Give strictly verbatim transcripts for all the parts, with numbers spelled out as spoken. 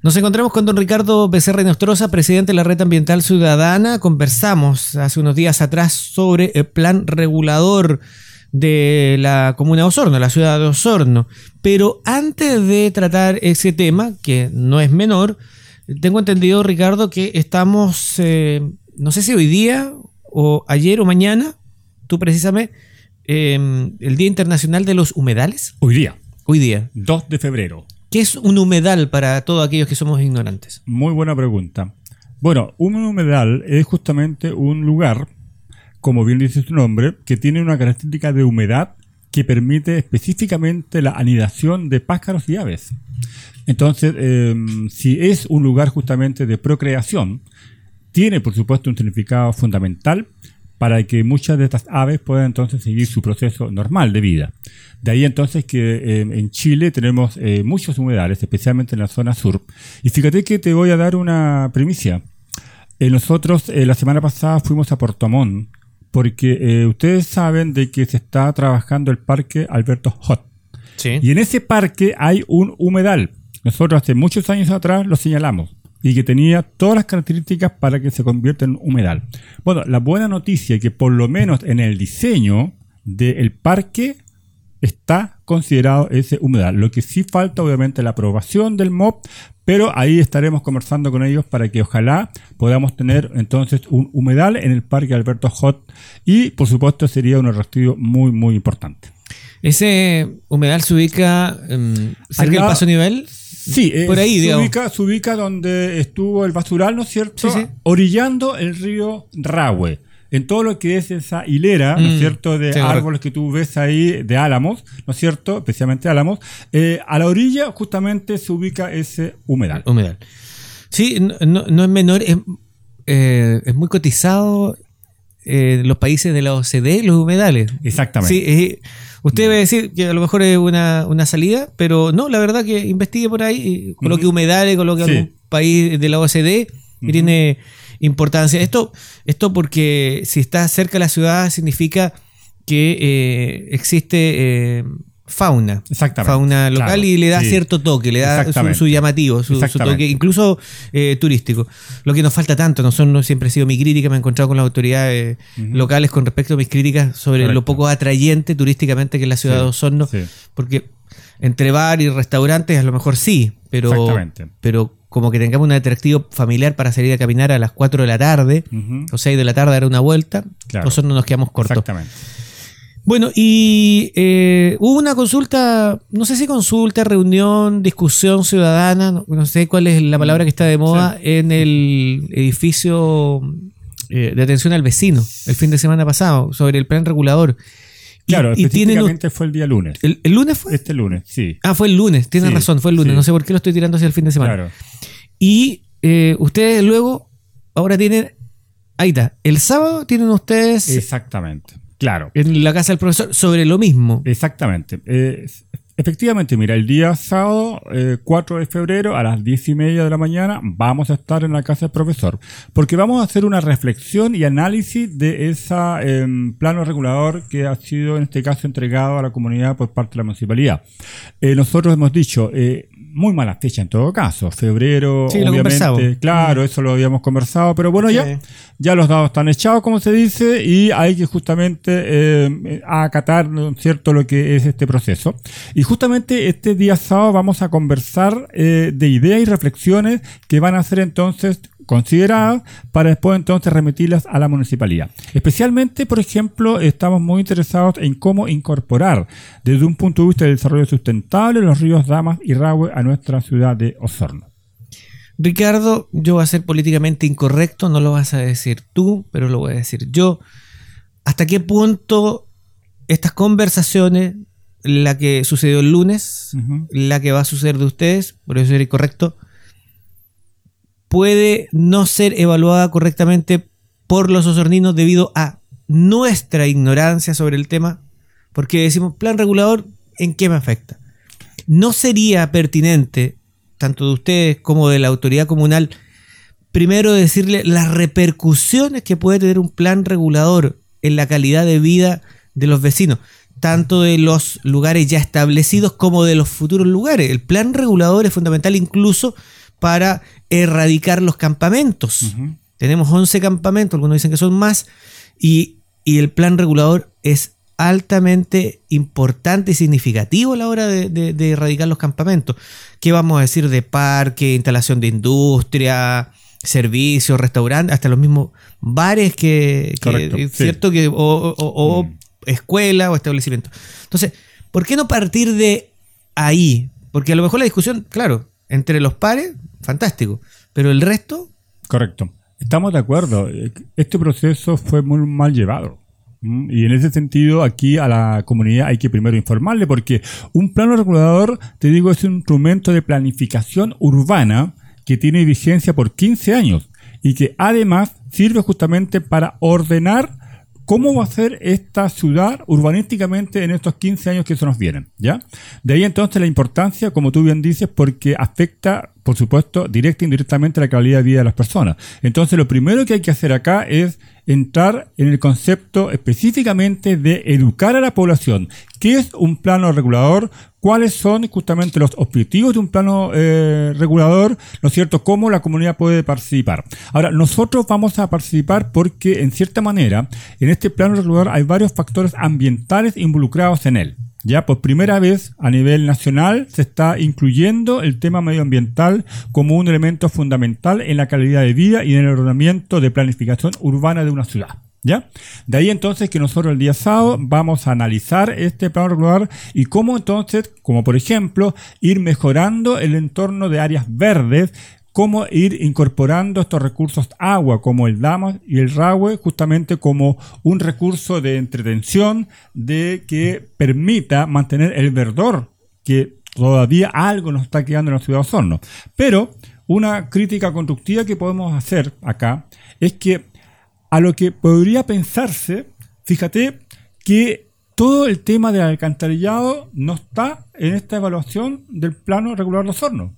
Nos encontramos con don Ricardo Becerra Nostroza, presidente de la Red Ambiental Ciudadana. Conversamos hace unos días atrás sobre el plan regulador de la comuna de Osorno, la ciudad de Osorno. Pero antes de tratar ese tema, que no es menor, tengo entendido, Ricardo, que estamos, eh, no sé si hoy día o ayer o mañana, tú precisamente, eh, el Día Internacional de los Humedales. Hoy día. Hoy día. dos de febrero. ¿Qué es un humedal para todos aquellos que somos ignorantes? Muy buena pregunta. Bueno, un humedal es justamente un lugar, como bien dice su nombre, que tiene una característica de humedad que permite específicamente la anidación de pájaros y aves. Entonces, eh, si es un lugar justamente de procreación, tiene por supuesto un significado fundamental para que muchas de estas aves puedan entonces seguir su proceso normal de vida. De ahí entonces que eh, en Chile tenemos eh, muchos humedales, especialmente en la zona sur. Y fíjate que te voy a dar una primicia. Eh, nosotros eh, la semana pasada fuimos a Puerto Montt, porque eh, ustedes saben de que se está trabajando el parque Alberto Hot. Sí. Y en ese parque hay un humedal. Nosotros hace muchos años atrás lo señalamos y que tenía todas las características para que se convierta en un humedal. Bueno, la buena noticia es que por lo menos en el diseño del parque está considerado ese humedal. Lo que sí falta obviamente la aprobación del M O P, pero ahí estaremos conversando con ellos para que ojalá podamos tener entonces un humedal en el parque Alberto Hot y por supuesto sería un atractivo muy muy importante. ¿Ese humedal se ubica um, cerca del paso nivel? Sí, eh, por ahí, se, digamos. ubica, se ubica donde estuvo el basural, ¿no es cierto? Sí, sí. Orillando el río Rahue. En todo lo que es esa hilera, mm, ¿no es cierto?, de sí, árboles que tú ves ahí, de álamos, ¿no es cierto?, especialmente álamos, eh, a la orilla justamente se ubica ese humedal. Humedal. Sí, no, no, no es menor, es, eh, es muy cotizado eh, en los países de la O C D, los humedales. Exactamente. Sí, eh, usted mm. va a decir que a lo mejor es una, una salida, pero no, la verdad que investigue por ahí, coloque mm-hmm. humedales, coloque sí. algún país de la O C D y mm-hmm. tiene importancia. Esto, esto porque si está cerca de la ciudad significa que eh, existe eh, fauna, fauna local, claro, y le da sí. cierto toque, le da su, su llamativo, su, su toque, incluso eh, turístico. Lo que nos falta tanto, nosotros no siempre ha sido mi crítica, me he encontrado con las autoridades uh-huh. locales con respecto a mis críticas sobre Correcto. Lo poco atrayente turísticamente que es la ciudad sí. de Osorno, sí. porque entre bar y restaurantes a lo mejor sí, pero, pero como que tengamos un atractivo familiar para salir a caminar a las cuatro de la tarde uh-huh. o seis de la tarde a dar una vuelta, claro. nosotros nos quedamos cortos. Exactamente. Bueno, y eh, hubo una consulta, no sé si consulta, reunión, discusión ciudadana, no, no sé cuál es la palabra que está de moda, sí. en el edificio eh, de atención al vecino, el fin de semana pasado, sobre el plan regulador. Claro, y, específicamente tienen, fue el día lunes. ¿El, el lunes fue? Este lunes, sí. Ah, fue el lunes, tienes sí, razón, fue el lunes, sí. no sé por qué lo estoy tirando hacia el fin de semana. Claro. Y eh, ustedes luego, ahora tienen, ahí está, el sábado tienen ustedes... Exactamente. Claro. En la casa del profesor, sobre lo mismo. Exactamente. Eh, efectivamente, mira, el día sábado, eh, cuatro de febrero, a las diez y media de la mañana, vamos a estar en la casa del profesor, porque vamos a hacer una reflexión y análisis de ese eh, plano regulador que ha sido, en este caso, entregado a la comunidad por parte de la municipalidad. Eh, nosotros hemos dicho... Eh, muy mala fecha en todo caso, febrero, sí, obviamente, claro, eso lo habíamos conversado, pero bueno, sí. ya, ya los dados están echados, como se dice, y hay que justamente eh, acatar, ¿no es cierto?, lo que es este proceso. Y justamente este día sábado vamos a conversar eh, de ideas y reflexiones que van a ser entonces consideradas para después entonces remitirlas a la municipalidad. Especialmente, por ejemplo, estamos muy interesados en cómo incorporar desde un punto de vista del desarrollo sustentable los ríos Damas y Rahue a nuestra ciudad de Osorno. Ricardo, yo voy a ser políticamente incorrecto, no lo vas a decir tú, pero lo voy a decir yo. ¿Hasta qué punto estas conversaciones, la que sucedió el lunes, uh-huh. la que va a suceder de ustedes, por eso ser incorrecto, puede no ser evaluada correctamente por los osorninos debido a nuestra ignorancia sobre el tema? Porque decimos, plan regulador, ¿en qué me afecta? ¿No sería pertinente, tanto de ustedes como de la autoridad comunal, primero decirle las repercusiones que puede tener un plan regulador en la calidad de vida de los vecinos, tanto de los lugares ya establecidos como de los futuros lugares? El plan regulador es fundamental incluso para erradicar los campamentos. Uh-huh. Tenemos once campamentos, algunos dicen que son más, y, y el plan regulador es altamente importante y significativo a la hora de, de, de erradicar los campamentos. ¿Qué vamos a decir de parque, instalación de industria, servicios, restaurantes, hasta los mismos bares que, que es cierto, sí. que o, o, o mm. escuela o establecimiento? Entonces, ¿por qué no partir de ahí? Porque a lo mejor la discusión, claro, entre los pares, fantástico, pero el resto... Correcto. Estamos de acuerdo. Este proceso fue muy mal llevado. Y en ese sentido, aquí a la comunidad hay que primero informarle, porque un plano regulador, te digo, es un instrumento de planificación urbana que tiene vigencia por quince años y que además sirve justamente para ordenar cómo va a ser esta ciudad urbanísticamente en estos quince años que se nos vienen, ¿ya? De ahí entonces la importancia, como tú bien dices, porque afecta, por supuesto, directa e indirectamente la calidad de vida de las personas. Entonces lo primero que hay que hacer acá es entrar en el concepto específicamente de educar a la población. ¿Qué es un plano regulador? ¿Cuáles son justamente los objetivos de un plano eh, regulador? ¿No es cierto? ¿Cómo la comunidad puede participar? Ahora, nosotros vamos a participar porque, en cierta manera, en este plano regulador hay varios factores ambientales involucrados en él. Ya por primera vez a nivel nacional se está incluyendo el tema medioambiental como un elemento fundamental en la calidad de vida y en el ordenamiento de planificación urbana de una ciudad. ¿Ya? De ahí entonces que nosotros el día sábado vamos a analizar este plano regulador y cómo entonces, como por ejemplo, ir mejorando el entorno de áreas verdes, cómo ir incorporando estos recursos agua como el Damas y el Rahue justamente como un recurso de entretención de que permita mantener el verdor que todavía algo nos está quedando en la ciudad de Osorno. Pero una crítica constructiva que podemos hacer acá es que a lo que podría pensarse, fíjate que todo el tema del alcantarillado no está en esta evaluación del plano regulador de Osorno.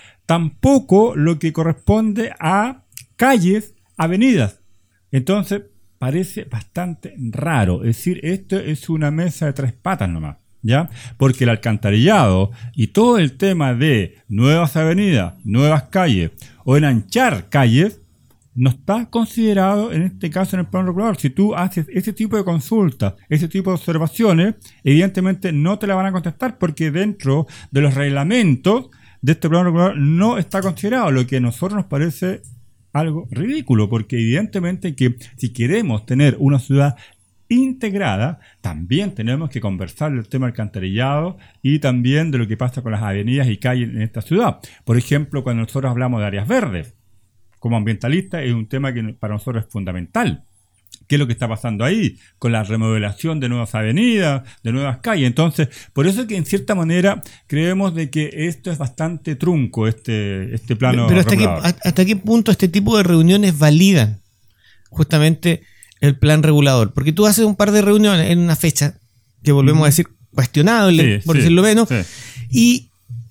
Tampoco lo que corresponde a calles, avenidas. Entonces, parece bastante raro. Es decir, esto es una mesa de tres patas nomás, ¿ya? Porque el alcantarillado y todo el tema de nuevas avenidas, nuevas calles o enanchar calles no está considerado en este caso en el plano regulador. Si tú haces ese tipo de consultas, ese tipo de observaciones, evidentemente no te la van a contestar porque dentro de los reglamentos de este plano regulador no está considerado, lo que a nosotros nos parece algo ridículo, porque evidentemente que si queremos tener una ciudad integrada, también tenemos que conversar del tema del alcantarillado y también de lo que pasa con las avenidas y calles en esta ciudad. Por ejemplo, cuando nosotros hablamos de áreas verdes, como ambientalista es un tema que para nosotros es fundamental. ¿Qué es lo que está pasando ahí? Con la remodelación de nuevas avenidas, de nuevas calles. Entonces, por eso es que en cierta manera creemos de que esto es bastante trunco, este, este plano. Pero hasta qué, hasta qué punto este tipo de reuniones validan justamente el plan regulador. Porque tú haces un par de reuniones en una fecha, que volvemos mm. a decir cuestionable, sí, por sí, decirlo menos, sí. y,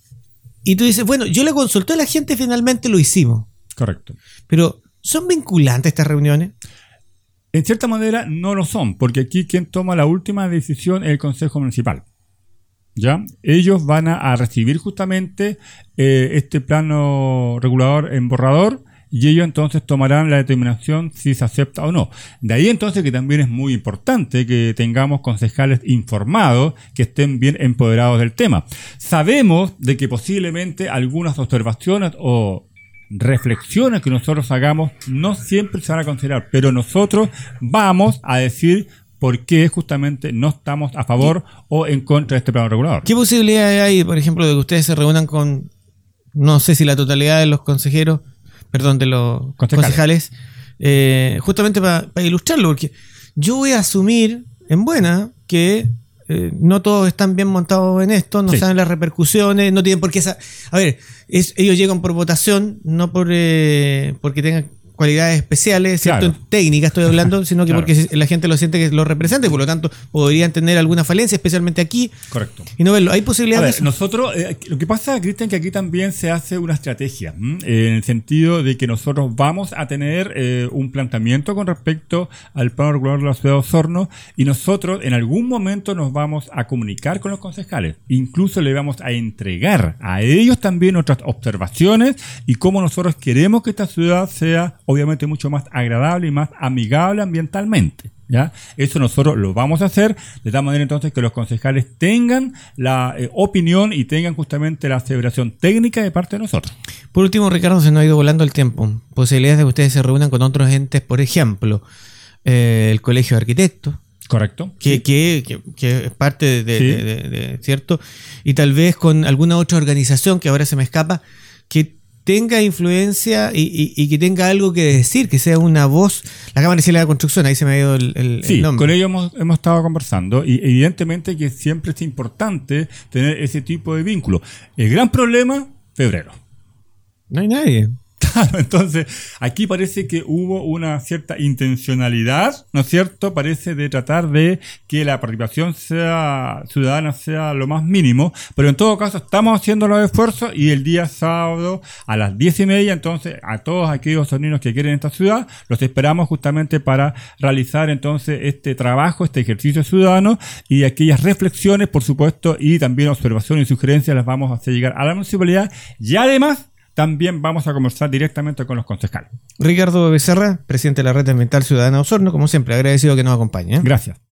y tú dices, bueno, yo le consulté a la gente, finalmente lo hicimos. Correcto. Pero, ¿son vinculantes estas reuniones? En cierta manera no lo son, porque aquí quien toma la última decisión es el Consejo Municipal. ¿Ya? Ellos van a, a recibir justamente eh, este plano regulador en borrador y ellos entonces tomarán la determinación si se acepta o no. De ahí entonces que también es muy importante que tengamos concejales informados, que estén bien empoderados del tema. Sabemos de que posiblemente algunas observaciones o reflexiones que nosotros hagamos no siempre se van a considerar, pero nosotros vamos a decir por qué justamente no estamos a favor o en contra de este plano regulador. ¿Qué posibilidades hay, por ejemplo, de que ustedes se reúnan con, no sé si la totalidad de los consejeros, perdón, de los concejales, concejales eh, justamente para pa ilustrarlo? Porque yo voy a asumir en buena que Eh, no todos están bien montados en esto, no sí. saben las repercusiones, no tienen por qué... A ver, es, ellos llegan por votación, no por eh, porque tengan cualidades especiales, ¿cierto? Claro. Técnicas estoy hablando, sino que Claro. porque la gente lo siente que lo representa y por lo tanto podrían tener alguna falencia, especialmente aquí. Correcto. Y no verlo. ¿Hay A posibilidades ver, de eso? nosotros, eh, lo que pasa, Cristian, que aquí también se hace una estrategia, ¿m? en el sentido de que nosotros vamos a tener eh, un planteamiento con respecto al plano regular de la ciudad de Osorno y nosotros en algún momento nos vamos a comunicar con los concejales. Incluso le vamos a entregar a ellos también nuestras observaciones y cómo nosotros queremos que esta ciudad sea obviamente mucho más agradable y más amigable ambientalmente. ¿Ya? Eso nosotros lo vamos a hacer de tal manera entonces que los concejales tengan la eh, opinión y tengan justamente la aseveración técnica de parte de nosotros. Por último, Ricardo, se nos ha ido volando el tiempo. Posibilidades de que ustedes se reúnan con otros entes, por ejemplo, eh, el Colegio de Arquitectos. Correcto. Que, Sí. que, que, que es parte de, de, Sí. de, de, de- ¿cierto? Y tal vez con alguna otra organización que ahora se me escapa, que tenga influencia y, y, y que tenga algo que decir, que sea una voz. La Cámara Chilena de Construcción, ahí se me ha ido el, el, Sí, el nombre. con ellos hemos, hemos estado conversando y evidentemente que siempre es importante tener ese tipo de vínculo. El gran problema, febrero. No hay nadie. Claro, entonces aquí parece que hubo una cierta intencionalidad, ¿no es cierto? Parece de tratar de que la participación sea ciudadana sea lo más mínimo, pero en todo caso estamos haciendo los esfuerzos y el día sábado a las diez y media, entonces a todos aquellos sonidos que quieren esta ciudad, los esperamos justamente para realizar entonces este trabajo, este ejercicio ciudadano y aquellas reflexiones, por supuesto, y también observaciones y sugerencias las vamos a hacer llegar a la municipalidad y además también vamos a conversar directamente con los concejales. Ricardo Becerra, presidente de la Red Ambiental Ciudadana Osorno, como siempre, agradecido que nos acompañe. ¿eh? Gracias.